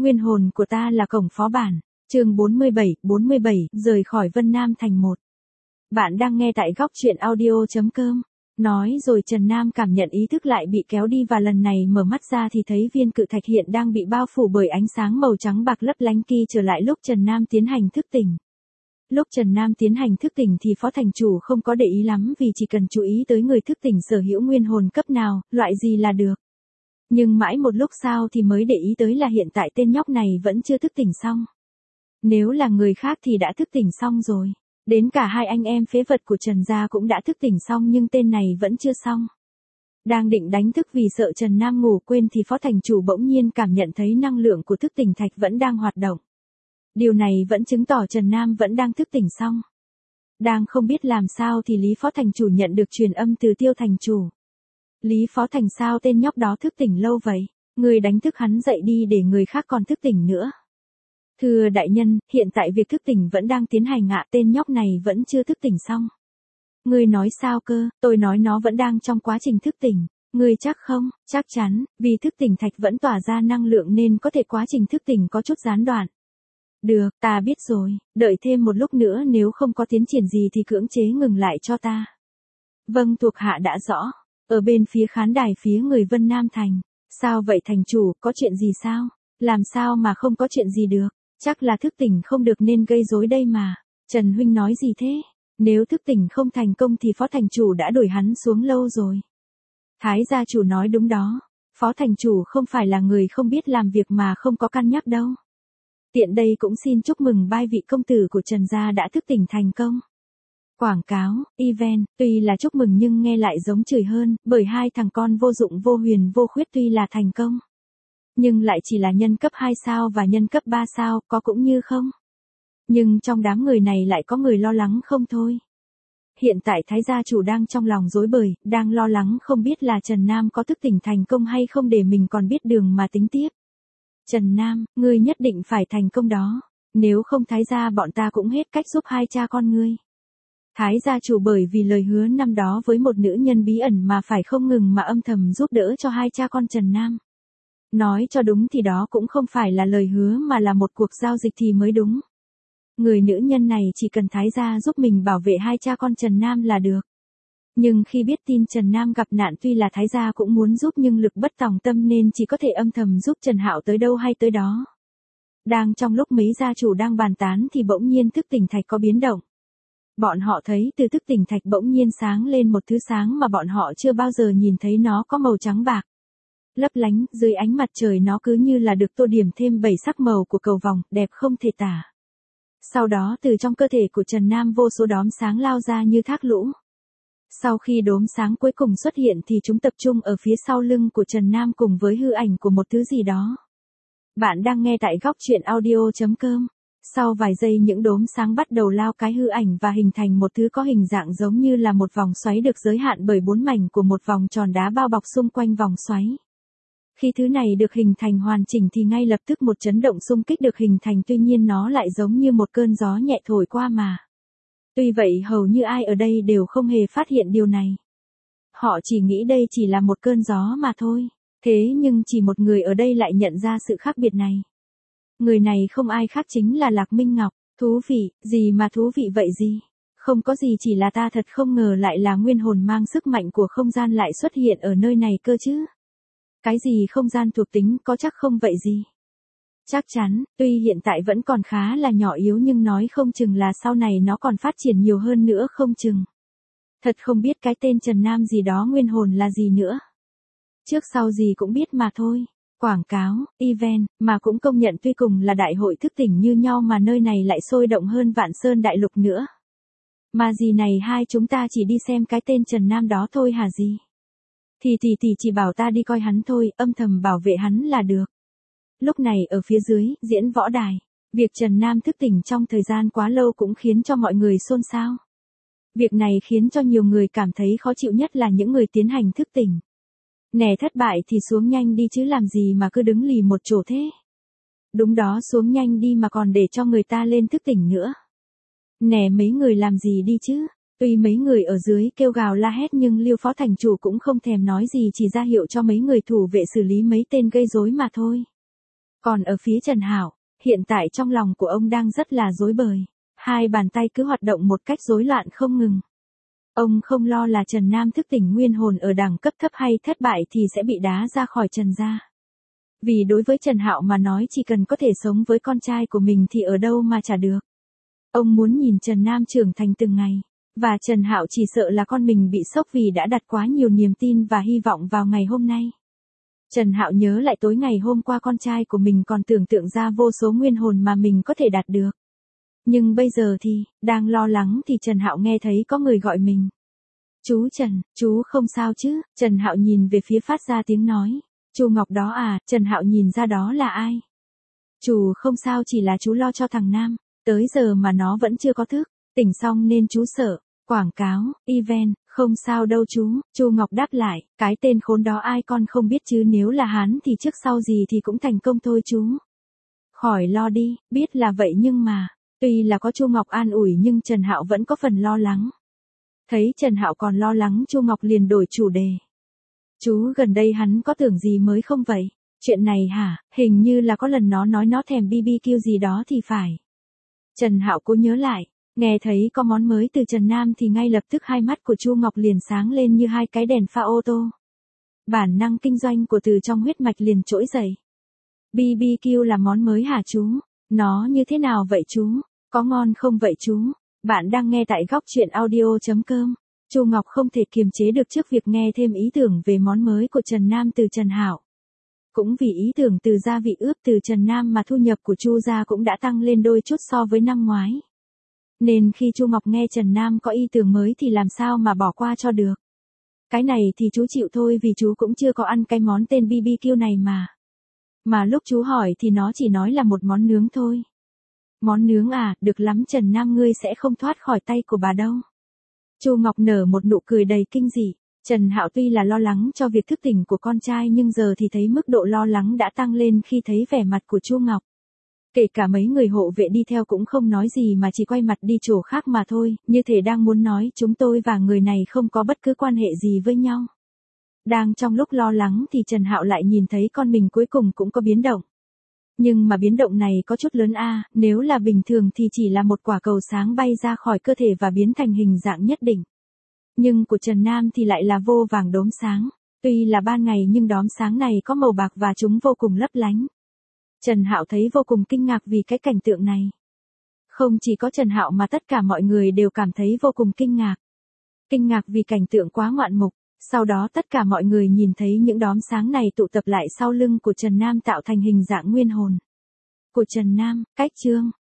Nguyên hồn của ta là cổng phó bản. Chương 47, rời khỏi Vân Nam thành 1. Bạn đang nghe tại góc truyện audio.com. Nói rồi Trần Nam cảm nhận ý thức lại bị kéo đi và lần này mở mắt ra thì thấy viên cự thạch hiện đang bị bao phủ bởi ánh sáng màu trắng bạc lấp lánh kia trở lại lúc Trần Nam tiến hành thức tỉnh. Lúc Trần Nam tiến hành thức tỉnh thì phó thành chủ không có để ý lắm vì chỉ cần chú ý tới người thức tỉnh sở hữu nguyên hồn cấp nào, loại gì là được. Nhưng mãi một lúc sau thì mới để ý tới là hiện tại tên nhóc này vẫn chưa thức tỉnh xong. Nếu là người khác thì đã thức tỉnh xong rồi. Đến cả hai anh em phế vật của Trần gia cũng đã thức tỉnh xong nhưng tên này vẫn chưa xong. Đang định đánh thức vì sợ Trần Nam ngủ quên thì phó thành chủ bỗng nhiên cảm nhận thấy năng lượng của thức tỉnh thạch vẫn đang hoạt động. Điều này vẫn chứng tỏ Trần Nam vẫn đang thức tỉnh xong. Đang không biết làm sao thì Lý phó thành chủ nhận được truyền âm từ Tiêu thành chủ. Lý phó thành sao tên nhóc đó thức tỉnh lâu vậy? Người đánh thức hắn dậy đi để người khác còn thức tỉnh nữa. Thưa đại nhân, hiện tại việc thức tỉnh vẫn đang tiến hành ạ, tên nhóc này vẫn chưa thức tỉnh xong. Ngươi nói sao cơ? Tôi nói nó vẫn đang trong quá trình thức tỉnh. Ngươi chắc không? Chắc chắn, vì thức tỉnh thạch vẫn tỏa ra năng lượng nên có thể quá trình thức tỉnh có chút gián đoạn. Được, ta biết rồi, đợi thêm một lúc nữa nếu không có tiến triển gì thì cưỡng chế ngừng lại cho ta. Vâng, thuộc hạ đã rõ. Ở bên phía khán đài phía người Vân Nam thành. Sao vậy thành chủ, có chuyện gì sao? Làm sao mà không có chuyện gì được? Chắc là thức tỉnh không được nên gây rối đây mà. Trần huynh nói gì thế? Nếu thức tỉnh không thành công thì phó thành chủ đã đuổi hắn xuống lâu rồi. Thái gia chủ nói đúng đó. Phó thành chủ không phải là người không biết làm việc mà không có cân nhắc đâu. Tiện đây cũng xin chúc mừng 3 vị công tử của Trần gia đã thức tỉnh thành công. Quảng cáo, event, tuy là chúc mừng nhưng nghe lại giống chửi hơn, bởi hai thằng con vô dụng vô huyền vô khuyết tuy là thành công. Nhưng lại chỉ là nhân cấp 2 sao và nhân cấp 3 sao, có cũng như không. Nhưng trong đám người này lại có người lo lắng không thôi. Hiện tại Thái gia chủ đang trong lòng rối bời, đang lo lắng không biết là Trần Nam có thức tỉnh thành công hay không để mình còn biết đường mà tính tiếp. Trần Nam, ngươi nhất định phải thành công đó. Nếu không Thái gia bọn ta cũng hết cách giúp hai cha con ngươi. Thái gia chủ bởi vì lời hứa năm đó với một nữ nhân bí ẩn mà phải không ngừng mà âm thầm giúp đỡ cho hai cha con Trần Nam. Nói cho đúng thì đó cũng không phải là lời hứa mà là một cuộc giao dịch thì mới đúng. Người nữ nhân này chỉ cần Thái gia giúp mình bảo vệ hai cha con Trần Nam là được. Nhưng khi biết tin Trần Nam gặp nạn tuy là Thái gia cũng muốn giúp nhưng lực bất tòng tâm nên chỉ có thể âm thầm giúp Trần Hạo tới đâu hay tới đó. Đang trong lúc mấy gia chủ đang bàn tán thì bỗng nhiên thức tỉnh thạch có biến động. Bọn họ thấy từ thức tỉnh thạch bỗng nhiên sáng lên một thứ sáng mà bọn họ chưa bao giờ nhìn thấy, nó có màu trắng bạc. Lấp lánh, dưới ánh mặt trời nó cứ như là được tô điểm thêm 7 sắc màu của cầu vồng, đẹp không thể tả. Sau đó từ trong cơ thể của Trần Nam vô số đốm sáng lao ra như thác lũ. Sau khi đốm sáng cuối cùng xuất hiện thì chúng tập trung ở phía sau lưng của Trần Nam cùng với hư ảnh của một thứ gì đó. Bạn đang nghe tại góc truyện audio.com. Sau vài giây những đốm sáng bắt đầu lao cái hư ảnh và hình thành một thứ có hình dạng giống như là một vòng xoáy được giới hạn bởi 4 mảnh của một vòng tròn đá bao bọc xung quanh vòng xoáy. Khi thứ này được hình thành hoàn chỉnh thì ngay lập tức một chấn động xung kích được hình thành, tuy nhiên nó lại giống như một cơn gió nhẹ thổi qua mà. Tuy vậy hầu như ai ở đây đều không hề phát hiện điều này. Họ chỉ nghĩ đây chỉ là một cơn gió mà thôi. Thế nhưng chỉ một người ở đây lại nhận ra sự khác biệt này. Người này không ai khác chính là Lạc Minh Ngọc. Thú vị, gì mà thú vị vậy gì? Không có gì, chỉ là ta thật không ngờ lại là nguyên hồn mang sức mạnh của không gian lại xuất hiện ở nơi này cơ chứ. Cái gì không gian thuộc tính, có chắc không vậy gì? Chắc chắn, tuy hiện tại vẫn còn khá là nhỏ yếu nhưng nói không chừng là sau này nó còn phát triển nhiều hơn nữa không chừng. Thật không biết cái tên Trần Nam gì đó nguyên hồn là gì nữa. Trước sau gì cũng biết mà thôi. Quảng cáo, event, mà cũng công nhận tuy cùng là đại hội thức tỉnh như nhau mà nơi này lại sôi động hơn Vạn Sơn Đại Lục nữa. Mà gì này hai chúng ta chỉ đi xem cái tên Trần Nam đó thôi hả gì? Thì chỉ bảo ta đi coi hắn thôi, âm thầm bảo vệ hắn là được. Lúc này ở phía dưới, diễn võ đài. Việc Trần Nam thức tỉnh trong thời gian quá lâu cũng khiến cho mọi người xôn xao. Việc này khiến cho nhiều người cảm thấy khó chịu, nhất là những người tiến hành thức tỉnh. Nè, thất bại thì xuống nhanh đi chứ làm gì mà cứ đứng lì một chỗ thế. Đúng đó, xuống nhanh đi mà còn để cho người ta lên thức tỉnh nữa. Nè, mấy người làm gì đi chứ. Tuy mấy người ở dưới kêu gào la hét nhưng Lưu phó thành chủ cũng không thèm nói gì, chỉ ra hiệu cho mấy người thủ vệ xử lý mấy tên gây rối mà thôi. Còn ở phía Trần Hạo, hiện tại trong lòng của ông đang rất là rối bời. Hai bàn tay cứ hoạt động một cách rối loạn không ngừng. Ông không lo là Trần Nam thức tỉnh nguyên hồn ở đẳng cấp thấp hay thất bại thì sẽ bị đá ra khỏi Trần gia. Vì đối với Trần Hạo mà nói chỉ cần có thể sống với con trai của mình thì ở đâu mà chả được. Ông muốn nhìn Trần Nam trưởng thành từng ngày. Và Trần Hạo chỉ sợ là con mình bị sốc vì đã đặt quá nhiều niềm tin và hy vọng vào ngày hôm nay. Trần Hạo nhớ lại tối ngày hôm qua con trai của mình còn tưởng tượng ra vô số nguyên hồn mà mình có thể đạt được. Nhưng bây giờ thì, đang lo lắng thì Trần Hạo nghe thấy có người gọi mình. Chú Trần, chú không sao chứ? Trần Hạo nhìn về phía phát ra tiếng nói. Chu Ngọc đó à? Trần Hạo nhìn ra đó là ai? Chú không sao, chỉ là chú lo cho thằng Nam. Tới giờ mà nó vẫn chưa có thức. Tỉnh xong nên chú sợ. Quảng cáo, event, không sao đâu chú. Chu Ngọc đáp lại, cái tên khốn đó ai con không biết chứ, nếu là hắn thì trước sau gì thì cũng thành công thôi chú. Khỏi lo đi, biết là vậy nhưng mà, tuy là có Chu Ngọc an ủi nhưng Trần Hạo vẫn có phần lo lắng. Thấy Trần Hạo còn lo lắng, Chu Ngọc liền đổi chủ đề. Chú gần đây hắn có tưởng gì mới không vậy? Chuyện này hả? Hình như là có lần nó nói nó thèm BBQ gì đó thì phải. Trần Hạo cố nhớ lại, nghe thấy có món mới từ Trần Nam thì ngay lập tức hai mắt của Chu Ngọc liền sáng lên như hai cái đèn pha ô tô. Bản năng kinh doanh của từ trong huyết mạch liền trỗi dậy. BBQ là món mới hả chú? Nó như thế nào vậy chú? Có ngon không vậy chú? Bạn đang nghe tại góc truyện audio.com. Chu Ngọc không thể kiềm chế được trước việc nghe thêm ý tưởng về món mới của Trần Nam từ Trần Hạo. Cũng vì ý tưởng từ gia vị ướp từ Trần Nam mà thu nhập của Chu gia cũng đã tăng lên đôi chút so với năm ngoái. Nên khi Chu Ngọc nghe Trần Nam có ý tưởng mới thì làm sao mà bỏ qua cho được. Cái này thì chú chịu thôi vì chú cũng chưa có ăn cái món tên BBQ này mà. Mà lúc chú hỏi thì nó chỉ nói là một món nướng thôi. Món nướng à, được lắm Trần Nam, ngươi sẽ không thoát khỏi tay của bà đâu. Chu Ngọc nở một nụ cười đầy kinh dị. Trần Hạo tuy là lo lắng cho việc thức tỉnh của con trai nhưng giờ thì thấy mức độ lo lắng đã tăng lên khi thấy vẻ mặt của Chu Ngọc. Kể cả mấy người hộ vệ đi theo cũng không nói gì mà chỉ quay mặt đi chỗ khác mà thôi, như thể đang muốn nói chúng tôi và người này không có bất cứ quan hệ gì với nhau. Đang trong lúc lo lắng thì Trần Hạo lại nhìn thấy con mình cuối cùng cũng có biến động. Nhưng mà biến động này có chút lớn a, nếu là bình thường thì chỉ là một quả cầu sáng bay ra khỏi cơ thể và biến thành hình dạng nhất định. Nhưng của Trần Nam thì lại là vô vàng đốm sáng. Tuy là ban ngày nhưng đốm sáng này có màu bạc và chúng vô cùng lấp lánh. Trần Hạo thấy vô cùng kinh ngạc vì cái cảnh tượng này. Không chỉ có Trần Hạo mà tất cả mọi người đều cảm thấy vô cùng kinh ngạc. Kinh ngạc vì cảnh tượng quá ngoạn mục. Sau đó tất cả mọi người nhìn thấy những đốm sáng này tụ tập lại sau lưng của Trần Nam tạo thành hình dạng nguyên hồn của Trần Nam. Cách chương